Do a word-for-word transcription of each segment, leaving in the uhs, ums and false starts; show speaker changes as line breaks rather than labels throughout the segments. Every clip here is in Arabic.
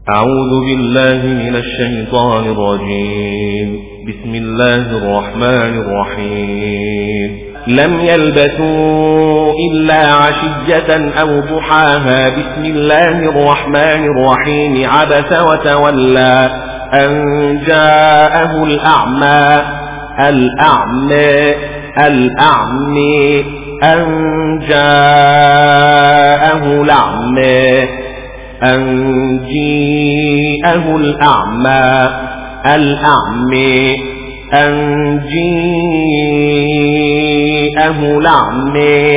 أعوذ بالله من الشيطان الرجيم. بسم الله الرحمن الرحيم. لم يلبثوا إلا عشية أو ضحاها. بسم الله الرحمن الرحيم. عبس وتولى أن جاءه الأعمى الأعمى الأعمى أن جاءه الأعمى أن جاءه الأعمى الأعمى أن جاءه الأعمى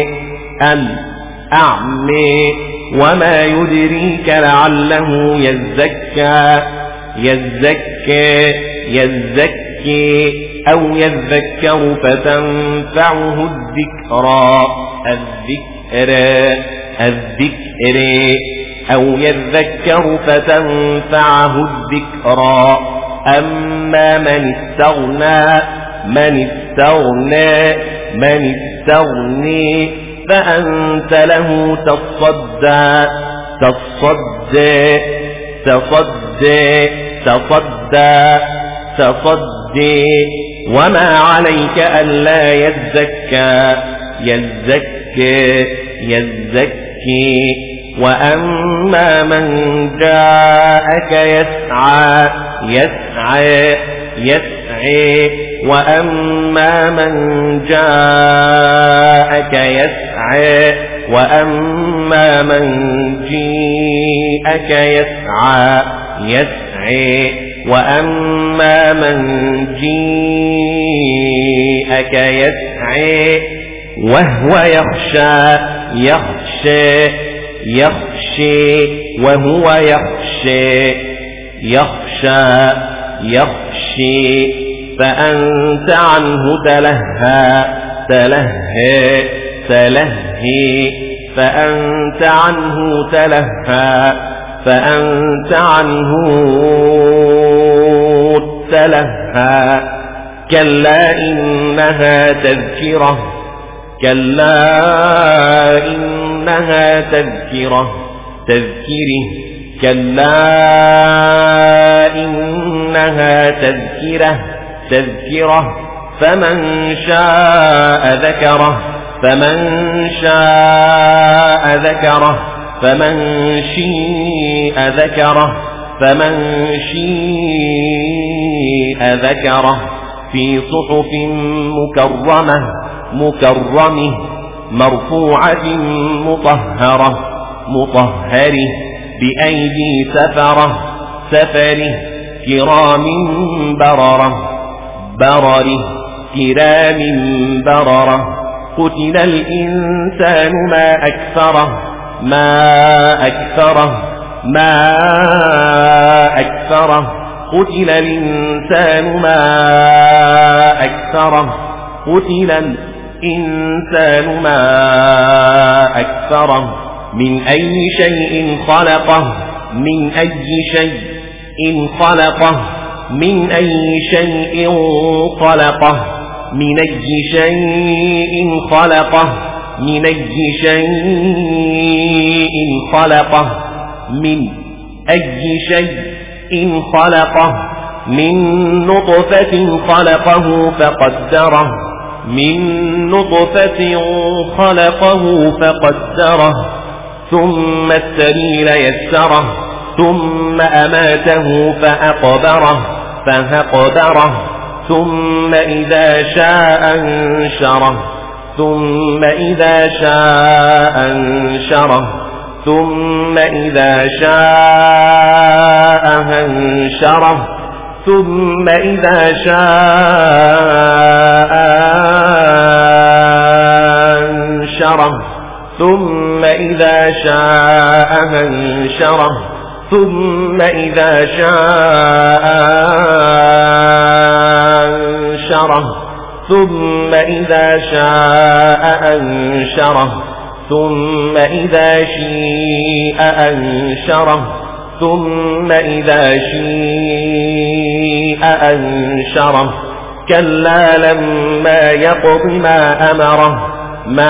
الأعمى وما يدريك لعله يزكى يزكى يزكى أو يذكر فتنفعه الذكرى الذكرى الذكرى أو يذكر فتنفعه الذكرى. أما من استغنى من استغنى من استغني فأنت له تصدى تصدى تصدى تصدى تصدى وما عليك ألا يزكى يزكى يزكي. وأما من جاءك يسعى يسعى يسعى وأما من جاءك يسعى وأما من جاءك يسعى يسعى وأما من جاءك يسعى وهو يخشى يخشى يخشى وهو يخشى يخشى يخشى فأنت عنه تلهى تلهى تلهي فأنت عنه تلهى فأنت عنه تلهى. كلا إنها تذكرة كلا إنها تذكرة تذكره كلا إنها تذكرة تذكرة فمن شاء ذكره فمن شاء ذكره فمن شاء ذكره فمن شاء ذكره في صحف مكرمة مكرمه مرفوعة مطهرة مطهره بأيدي سفرة سفره كرام بررة برره كرام بررة. قتل الإنسان ما أكثره ما أكثره ما أكثره قتل الإنسان ما أكثره قتل الإنسان ما أكثره من أي شيء خلقه من أي شيء خلقه من أي شيء خلقه من أي شيء خلقه من أي شيء خلقه من أي شيء خلقه من نطفة خلقه فقدره من نطفة خلقه فقدره ثم السبيل يسره ثم أماته فأقبره فأقبره ثم إذا شاء أنشره ثم إذا شاء أنشره ثم إذا شاء أنشره ثم إذا شاء أنشره ثم إذا شاء أنشره ثم إذا شاء أنشره ثم إذا شاء أنشره ثم إذا شاء أنشره ثم إذا شاء أنشره كلا لما يقض ما أمره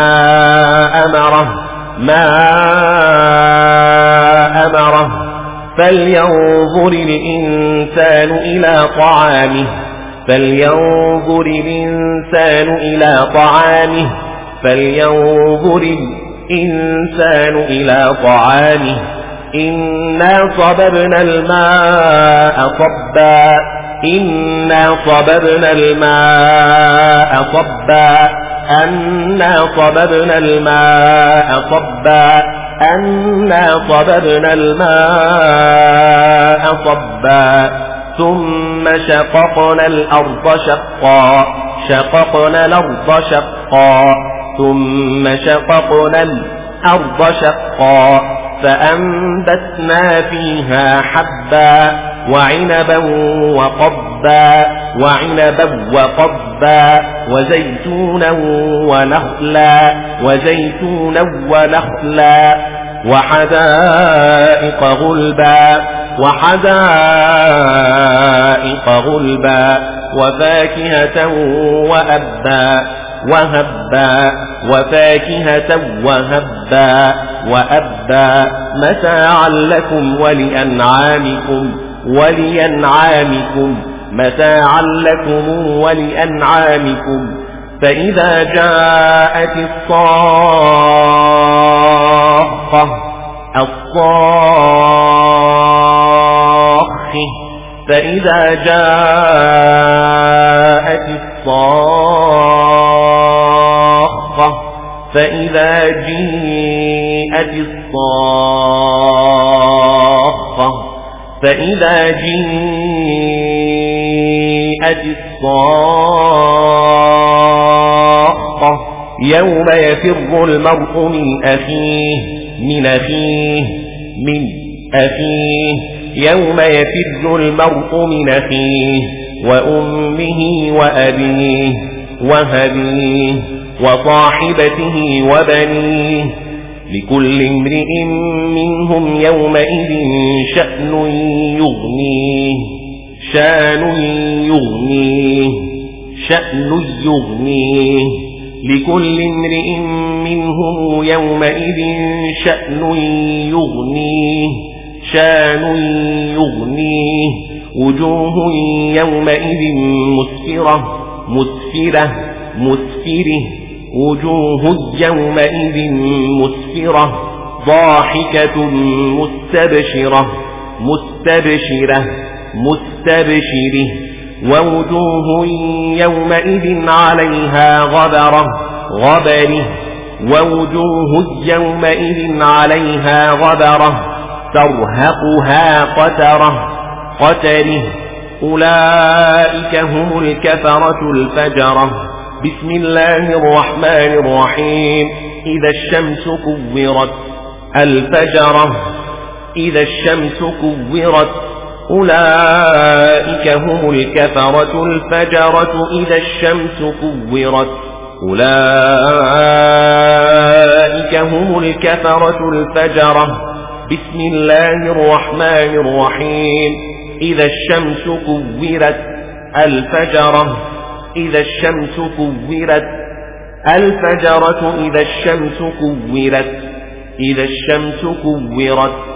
ما أمره ما أمره فلينظر الإنسان إلى طعامه فلينظر الإنسان إلى طعامه فلينظر الإنسان إلى طعامه إنا صببنا الماء صبا إنا صببنا الماء صبا أنا صببنا الماء صبا أنا صببنا الماء صبا ثم شققنا الأرض شقا شققنا الأرض شقا ثم شققنا الأرض شقا فأنبتنا فيها حبا وعنبا وقضبا وعنبا وقضبا وزيتونا ونخلا وزيتونا ونخلا وحدائق غلبا وحدائق غلبا وفاكهة وأبا وهبا وفاكهة وهبا وأبا متاعا لكم ولأنعامكم ولأنعامكم متاعا لكم ولأنعامكم فإذا جاءت الصاخة الصاخة فإذا جاءت الصاخة فإذا جيءت الصاخة فإذا جيءت الصاخة يوم يفر المرء من أخيه من أخيه من أخيه يوم يفر المرء من أخيه وأمه وأبيه وهبيه وصاحبته وبنيه لكل امرئ منهم يومئذ شأن يغنيه شأن يغنيه شأن يغنيه لكل امرئ منهم يومئذ شأن يغنيه شأن يغنيه وجوه يومئذ مسفرة مسفرة مسفره وجوه يومئذ مسفرة ضاحكة مستبشرة مستبشرة مستبشره ووجوه يومئذ عليها غبرة غبره ووجوه يومئذ عليها غبرة ترهقها قترة قتره أولئك هم الكفرة الفجرة بسم الله الرحمن الرحيم إذا الشمس كورت الفجرة إذا الشمس كورت أولئك هم الكفرة الفجرة إذا الشمس كورت أولئك هم الكفرة الفجرة بسم الله الرحمن الرحيم إذا الشمس كورت الفجرة إذا الشمس كورت الفجرة إذا الشمس كورت إذا الشمس كورت